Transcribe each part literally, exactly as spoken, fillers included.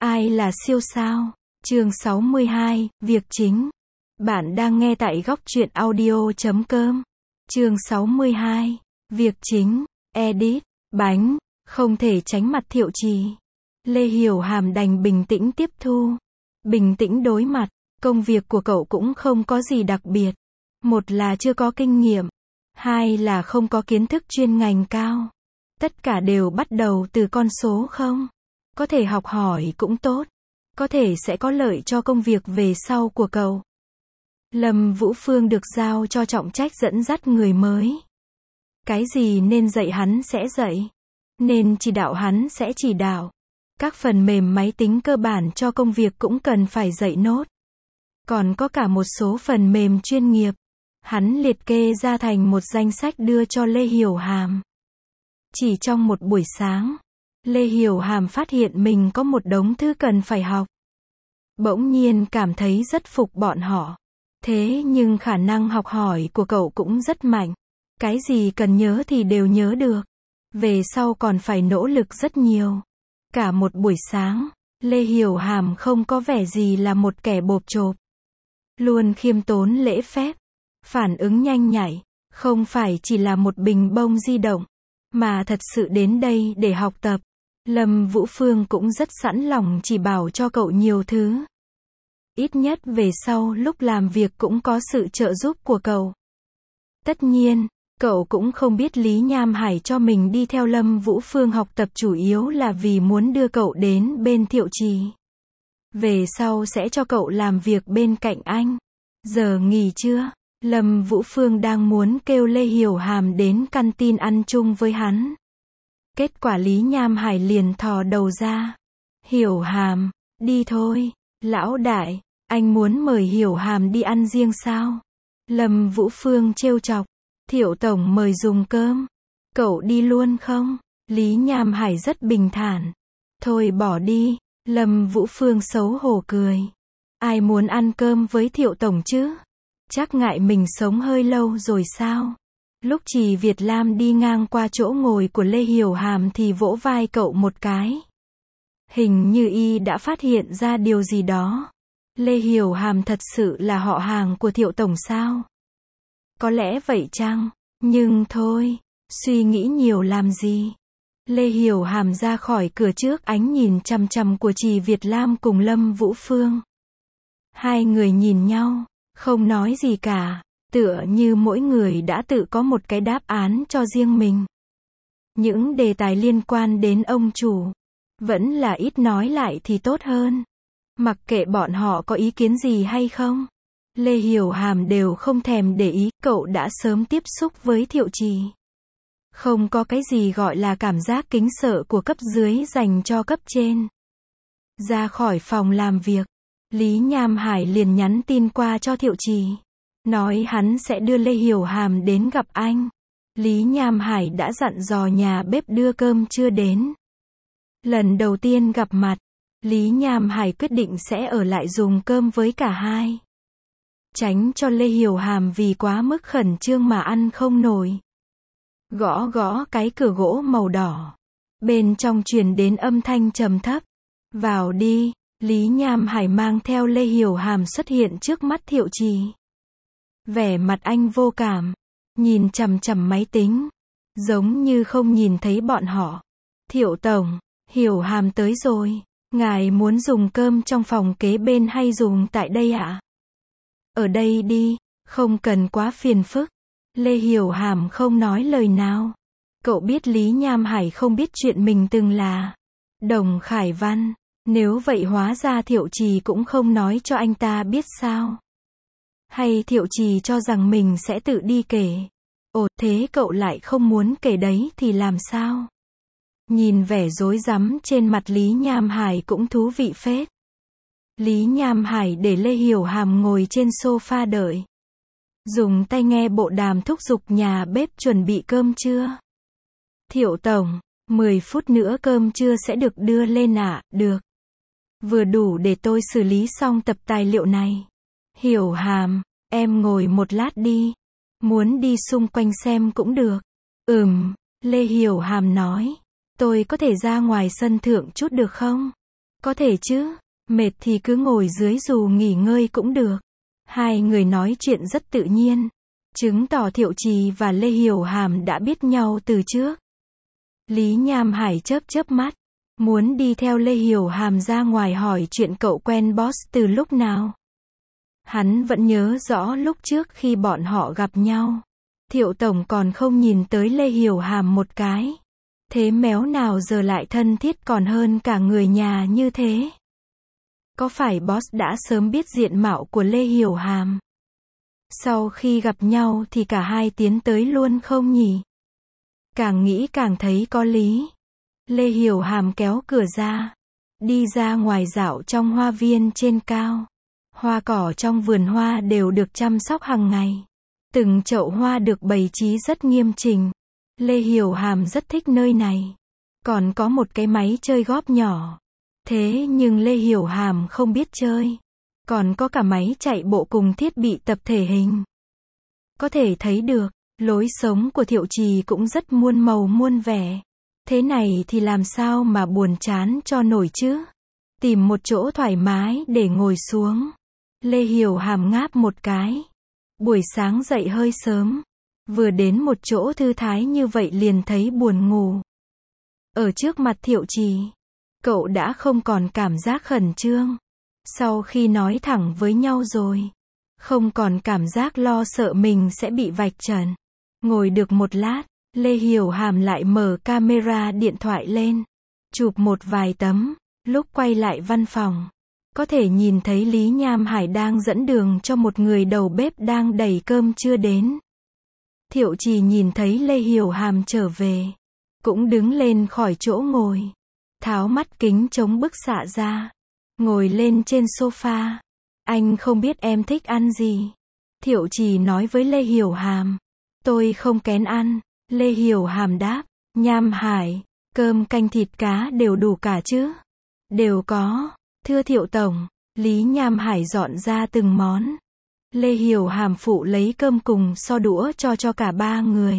Ai là siêu sao? Chương sáu mươi hai, việc chính. Bạn đang nghe tại góc truyện audio chấm com. Chương sáu mươi hai, việc chính. Edit. Bánh. Không thể tránh mặt Thiệu Trì. Lê Hiểu Hàm đành bình tĩnh tiếp thu. Bình tĩnh đối mặt. Công việc của cậu cũng không có gì đặc biệt. Một là chưa có kinh nghiệm. Hai là không có kiến thức chuyên ngành cao. Tất cả đều bắt đầu từ con số không. Có thể học hỏi cũng tốt. Có thể sẽ có lợi cho công việc về sau của cậu. Lâm Vũ Phương được giao cho trọng trách dẫn dắt người mới. Cái gì nên dạy hắn sẽ dạy. Nên chỉ đạo hắn sẽ chỉ đạo. Các phần mềm máy tính cơ bản cho công việc cũng cần phải dạy nốt. Còn có cả một số phần mềm chuyên nghiệp. Hắn liệt kê ra thành một danh sách đưa cho Lê Hiểu Hàm. Chỉ trong một buổi sáng, Lê Hiểu Hàm phát hiện mình có một đống thứ cần phải học. Bỗng nhiên cảm thấy rất phục bọn họ. Thế nhưng khả năng học hỏi của cậu cũng rất mạnh. Cái gì cần nhớ thì đều nhớ được. Về sau còn phải nỗ lực rất nhiều. Cả một buổi sáng, Lê Hiểu Hàm không có vẻ gì là một kẻ bộp chộp. Luôn khiêm tốn lễ phép. Phản ứng nhanh nhạy. Không phải chỉ là một bình bông di động. Mà thật sự đến đây để học tập. Lâm Vũ Phương cũng rất sẵn lòng chỉ bảo cho cậu nhiều thứ. Ít nhất về sau lúc làm việc cũng có sự trợ giúp của cậu. Tất nhiên, cậu cũng không biết Lý Nham Hải cho mình đi theo Lâm Vũ Phương học tập chủ yếu là vì muốn đưa cậu đến bên Thiệu Trì. Về sau sẽ cho cậu làm việc bên cạnh anh. Giờ nghỉ trưa, Lâm Vũ Phương đang muốn kêu Lê Hiểu Hàm đến canteen ăn chung với hắn. Kết quả Lý Nham Hải liền thò đầu ra. Hiểu Hàm, đi thôi. Lão đại, anh muốn mời Hiểu Hàm đi ăn riêng sao? Lâm Vũ Phương trêu chọc. Thiệu tổng mời dùng cơm. Cậu đi luôn không? Lý Nham Hải rất bình thản. Thôi bỏ đi. Lâm Vũ Phương xấu hổ cười. Ai muốn ăn cơm với Thiệu tổng chứ? Chắc ngại mình sống hơi lâu rồi sao? Lúc Trì Việt Lam đi ngang qua chỗ ngồi của Lê Hiểu Hàm thì vỗ vai cậu một cái. Hình như y đã phát hiện ra điều gì đó. Lê Hiểu Hàm thật sự là họ hàng của Thiệu tổng sao? Có lẽ vậy chăng? Nhưng thôi, suy nghĩ nhiều làm gì? Lê Hiểu Hàm ra khỏi cửa trước ánh nhìn chằm chằm của Trì Việt Lam cùng Lâm Vũ Phương. Hai người nhìn nhau, không nói gì cả. Tựa như mỗi người đã tự có một cái đáp án cho riêng mình. Những đề tài liên quan đến ông chủ, vẫn là ít nói lại thì tốt hơn. Mặc kệ bọn họ có ý kiến gì hay không. Lê Hiểu Hàm đều không thèm để ý, cậu đã sớm tiếp xúc với Thiệu Trì. Không có cái gì gọi là cảm giác kính sợ của cấp dưới dành cho cấp trên. Ra khỏi phòng làm việc, Lý Nham Hải liền nhắn tin qua cho Thiệu Trì. Nói hắn sẽ đưa Lê Hiểu Hàm đến gặp anh. Lý Nham Hải đã dặn dò nhà bếp đưa cơm trưa đến. Lần đầu tiên gặp mặt, Lý Nham Hải quyết định sẽ ở lại dùng cơm với cả hai. Tránh cho Lê Hiểu Hàm vì quá mức khẩn trương mà ăn không nổi. Gõ gõ cái cửa gỗ màu đỏ. Bên trong truyền đến âm thanh trầm thấp. Vào đi. Lý Nham Hải mang theo Lê Hiểu Hàm xuất hiện trước mắt Thiệu Trì. Vẻ mặt anh vô cảm, nhìn chằm chằm máy tính, giống như không nhìn thấy bọn họ. Thiệu tổng, Hiểu Hàm tới rồi, ngài muốn dùng cơm trong phòng kế bên hay dùng tại đây ạ? Ở đây đi, không cần quá phiền phức. Lê Hiểu Hàm không nói lời nào. Cậu biết Lý Nham Hải không biết chuyện mình từng là Đồng Khải Văn, nếu vậy hóa ra Thiệu Trì cũng không nói cho anh ta biết sao? Hay Thiệu Trì cho rằng mình sẽ tự đi kể? Ồ, thế cậu lại không muốn kể đấy thì làm sao? Nhìn vẻ rối rắm trên mặt Lý Nham Hải cũng thú vị phết. Lý Nham Hải để Lê Hiểu Hàm ngồi trên sofa đợi. Dùng tai nghe bộ đàm thúc giục nhà bếp chuẩn bị cơm trưa. Thiệu tổng, mười phút nữa cơm trưa sẽ được đưa lên ạ, à? Được. Vừa đủ để tôi xử lý xong tập tài liệu này. Hiểu Hàm, em ngồi một lát đi. Muốn đi xung quanh xem cũng được. Ừm, Lê Hiểu Hàm nói. Tôi có thể ra ngoài sân thượng chút được không? Có thể chứ, mệt thì cứ ngồi dưới dù nghỉ ngơi cũng được. Hai người nói chuyện rất tự nhiên, chứng tỏ Thiệu Trì và Lê Hiểu Hàm đã biết nhau từ trước. Lý Nham Hải chớp chớp mắt, muốn đi theo Lê Hiểu Hàm ra ngoài hỏi chuyện cậu quen boss từ lúc nào. Hắn vẫn nhớ rõ lúc trước khi bọn họ gặp nhau, Thiệu Tổng còn không nhìn tới Lê Hiểu Hàm một cái. Thế méo nào giờ lại thân thiết còn hơn cả người nhà như thế? Có phải boss đã sớm biết diện mạo của Lê Hiểu Hàm? Sau khi gặp nhau thì cả hai tiến tới luôn không nhỉ? Càng nghĩ càng thấy có lý. Lê Hiểu Hàm kéo cửa ra, đi ra ngoài dạo trong hoa viên trên cao. Hoa cỏ trong vườn hoa đều được chăm sóc hàng ngày. Từng chậu hoa được bày trí rất nghiêm chỉnh. Lê Hiểu Hàm rất thích nơi này. Còn có một cái máy chơi góp nhỏ. Thế nhưng Lê Hiểu Hàm không biết chơi. Còn có cả máy chạy bộ cùng thiết bị tập thể hình. Có thể thấy được, lối sống của Thiệu Trì cũng rất muôn màu muôn vẻ. Thế này thì làm sao mà buồn chán cho nổi chứ? Tìm một chỗ thoải mái để ngồi xuống. Lê Hiểu Hàm ngáp một cái. Buổi sáng dậy hơi sớm. Vừa đến một chỗ thư thái như vậy liền thấy buồn ngủ. Ở trước mặt Thiệu Trì, cậu đã không còn cảm giác khẩn trương. Sau khi nói thẳng với nhau rồi, không còn cảm giác lo sợ mình sẽ bị vạch trần. Ngồi được một lát, Lê Hiểu Hàm lại mở camera điện thoại lên, chụp một vài tấm. Lúc quay lại văn phòng, có thể nhìn thấy Lý Nham Hải đang dẫn đường cho một người đầu bếp đang đẩy cơm trưa đến. Thiệu Trì nhìn thấy Lê Hiểu Hàm trở về, cũng đứng lên khỏi chỗ ngồi, tháo mắt kính chống bức xạ ra, ngồi lên trên sofa. Anh không biết em thích ăn gì. Thiệu Trì nói với Lê Hiểu Hàm. Tôi không kén ăn. Lê Hiểu Hàm đáp. Nham Hải, cơm canh thịt cá đều đủ cả chứ? Đều có. Thưa Thiệu Tổng. Lý Nham Hải dọn ra từng món. Lê Hiểu Hàm phụ lấy cơm cùng so đũa cho cho cả ba người.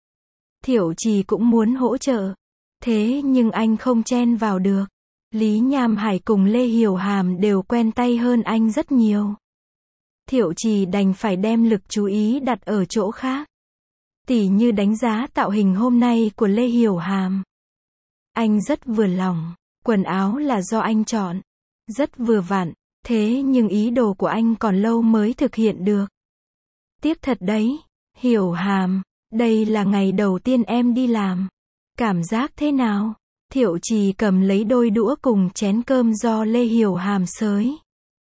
Thiệu Trì cũng muốn hỗ trợ. Thế nhưng anh không chen vào được. Lý Nham Hải cùng Lê Hiểu Hàm đều quen tay hơn anh rất nhiều. Thiệu Trì đành phải đem lực chú ý đặt ở chỗ khác. Tỉ như đánh giá tạo hình hôm nay của Lê Hiểu Hàm. Anh rất vừa lòng, quần áo là do anh chọn. Rất vừa vặn, thế nhưng ý đồ của anh còn lâu mới thực hiện được. Tiếc thật đấy, Hiểu Hàm, đây là ngày đầu tiên em đi làm. Cảm giác thế nào? Thiệu Trì cầm lấy đôi đũa cùng chén cơm do Lê Hiểu Hàm xới.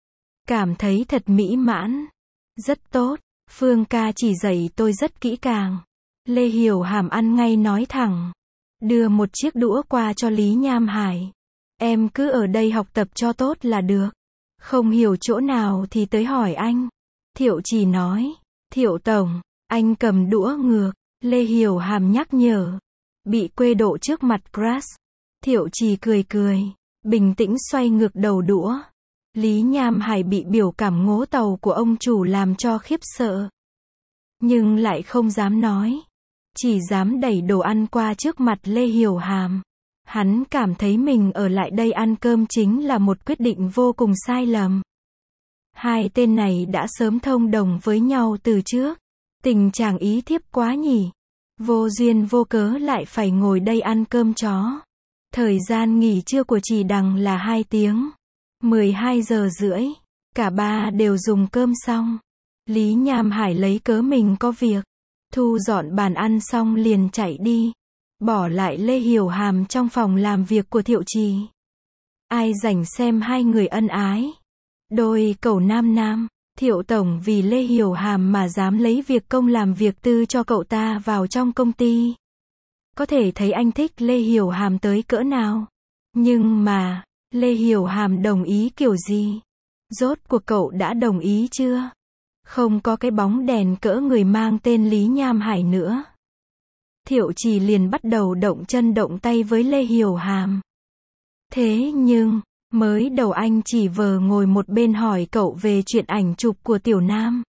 Cảm thấy thật mỹ mãn. Rất tốt, Phương ca chỉ dạy tôi rất kỹ càng. Lê Hiểu Hàm ăn ngay nói thẳng. Đưa một chiếc đũa qua cho Lý Nham Hải. Em cứ ở đây học tập cho tốt là được. Không hiểu chỗ nào thì tới hỏi anh. Thiệu Trì nói. Thiệu Tổng, anh cầm đũa ngược. Lê Hiểu Hàm nhắc nhở. Bị quê độ trước mặt crush. Thiệu Trì cười cười, bình tĩnh xoay ngược đầu đũa. Lý Nham Hải bị biểu cảm ngố tàu của ông chủ làm cho khiếp sợ. Nhưng lại không dám nói. Chỉ dám đẩy đồ ăn qua trước mặt Lê Hiểu Hàm. Hắn cảm thấy mình ở lại đây ăn cơm chính là một quyết định vô cùng sai lầm. Hai tên này đã sớm thông đồng với nhau từ trước. Tình chàng ý thiếp quá nhỉ. Vô duyên vô cớ lại phải ngồi đây ăn cơm chó. Thời gian nghỉ trưa của Trì Đằng là hai tiếng. mười hai giờ rưỡi. Cả ba đều dùng cơm xong. Lý Nham Hải lấy cớ mình có việc. Thu dọn bàn ăn xong liền chạy đi. Bỏ lại Lê Hiểu Hàm trong phòng làm việc của Thiệu Trì. Ai rảnh xem hai người ân ái. Đôi cẩu nam nam. Thiệu Tổng vì Lê Hiểu Hàm mà dám lấy việc công làm việc tư cho cậu ta vào trong công ty. Có thể thấy anh thích Lê Hiểu Hàm tới cỡ nào. Nhưng mà, Lê Hiểu Hàm đồng ý kiểu gì? Rốt cuộc cậu đã đồng ý chưa? Không có cái bóng đèn cỡ người mang tên Lý Nham Hải nữa. Thiệu Trì liền bắt đầu động chân động tay với Lê Hiểu Hàm. Thế nhưng, mới đầu anh chỉ vờ ngồi một bên hỏi cậu về chuyện ảnh chụp của Tiểu Nam.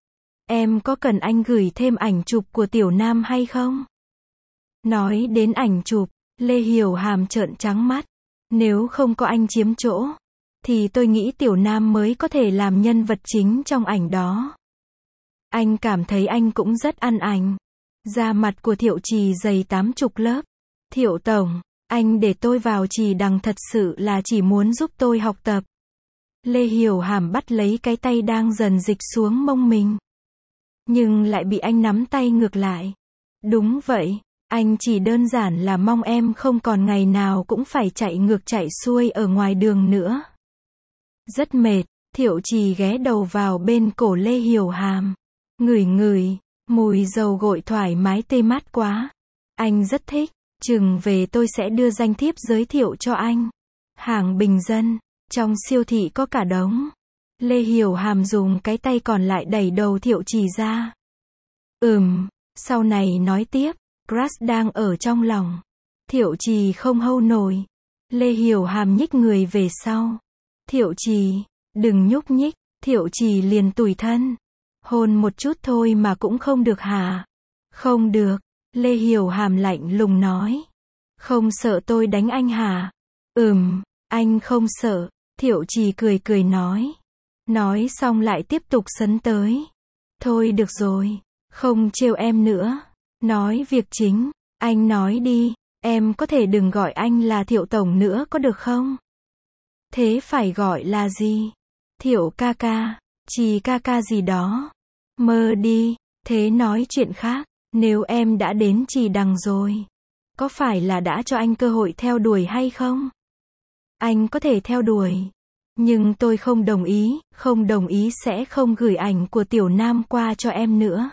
Em có cần anh gửi thêm ảnh chụp của Tiểu Nam hay không? Nói đến ảnh chụp, Lê Hiểu Hàm trợn trắng mắt. Nếu không có anh chiếm chỗ, thì tôi nghĩ Tiểu Nam mới có thể làm nhân vật chính trong ảnh đó. Anh cảm thấy anh cũng rất ăn ảnh. Da mặt của Thiệu Trì dày tám chục lớp. Thiệu Tổng, anh để tôi vào Trì Đằng thật sự là chỉ muốn giúp tôi học tập. Lê Hiểu Hàm bắt lấy cái tay đang dần dịch xuống mông mình. Nhưng lại bị anh nắm tay ngược lại. Đúng vậy, anh chỉ đơn giản là mong em không còn ngày nào cũng phải chạy ngược chạy xuôi ở ngoài đường nữa. Rất mệt, Thiệu Trì ghé đầu vào bên cổ Lê Hiểu Hàm. Ngửi ngửi, mùi dầu gội thoải mái tê mát quá. Anh rất thích, chừng về tôi sẽ đưa danh thiếp giới thiệu cho anh. Hàng bình dân, trong siêu thị có cả đống. Lê Hiểu Hàm dùng cái tay còn lại đẩy đầu Thiệu Trì ra. Ừm, sau này nói tiếp, crush đang ở trong lòng. Thiệu Trì không hâu nổi. Lê Hiểu Hàm nhích người về sau. Thiệu Trì, đừng nhúc nhích. Thiệu Trì liền tủi thân. Hôn một chút thôi mà cũng không được hả? Không được, Lê Hiểu Hàm lạnh lùng nói. Không sợ tôi đánh anh hả? Ừm, anh không sợ. Thiệu Trì cười cười nói. Nói xong lại tiếp tục sấn tới. Thôi được rồi, không trêu em nữa. Nói việc chính, anh nói đi, em có thể đừng gọi anh là Thiệu Tổng nữa có được không? Thế phải gọi là gì? Thiệu ca ca, Trì ca ca gì đó. Mơ đi, thế nói chuyện khác, nếu em đã đến Trì Đằng rồi, có phải là đã cho anh cơ hội theo đuổi hay không? Anh có thể theo đuổi, nhưng tôi không đồng ý, không đồng ý sẽ không gửi ảnh của Tiểu Nam qua cho em nữa.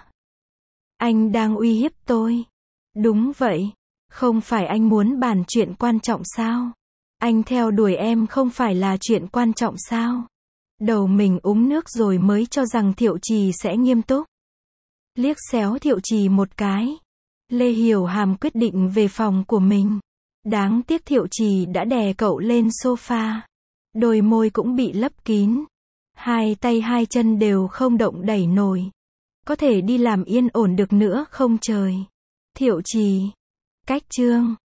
Anh đang uy hiếp tôi. Đúng vậy, không phải anh muốn bàn chuyện quan trọng sao? Anh theo đuổi em không phải là chuyện quan trọng sao? Đầu mình uống nước rồi mới cho rằng Thiệu Trì sẽ nghiêm túc. Liếc xéo Thiệu Trì một cái. Lê Hiểu Hàm quyết định về phòng của mình. Đáng tiếc Thiệu Trì đã đè cậu lên sofa. Đôi môi cũng bị lấp kín. Hai tay hai chân đều không động đẩy nổi. Có thể đi làm yên ổn được nữa không trời? Thiệu Trì. Cách chương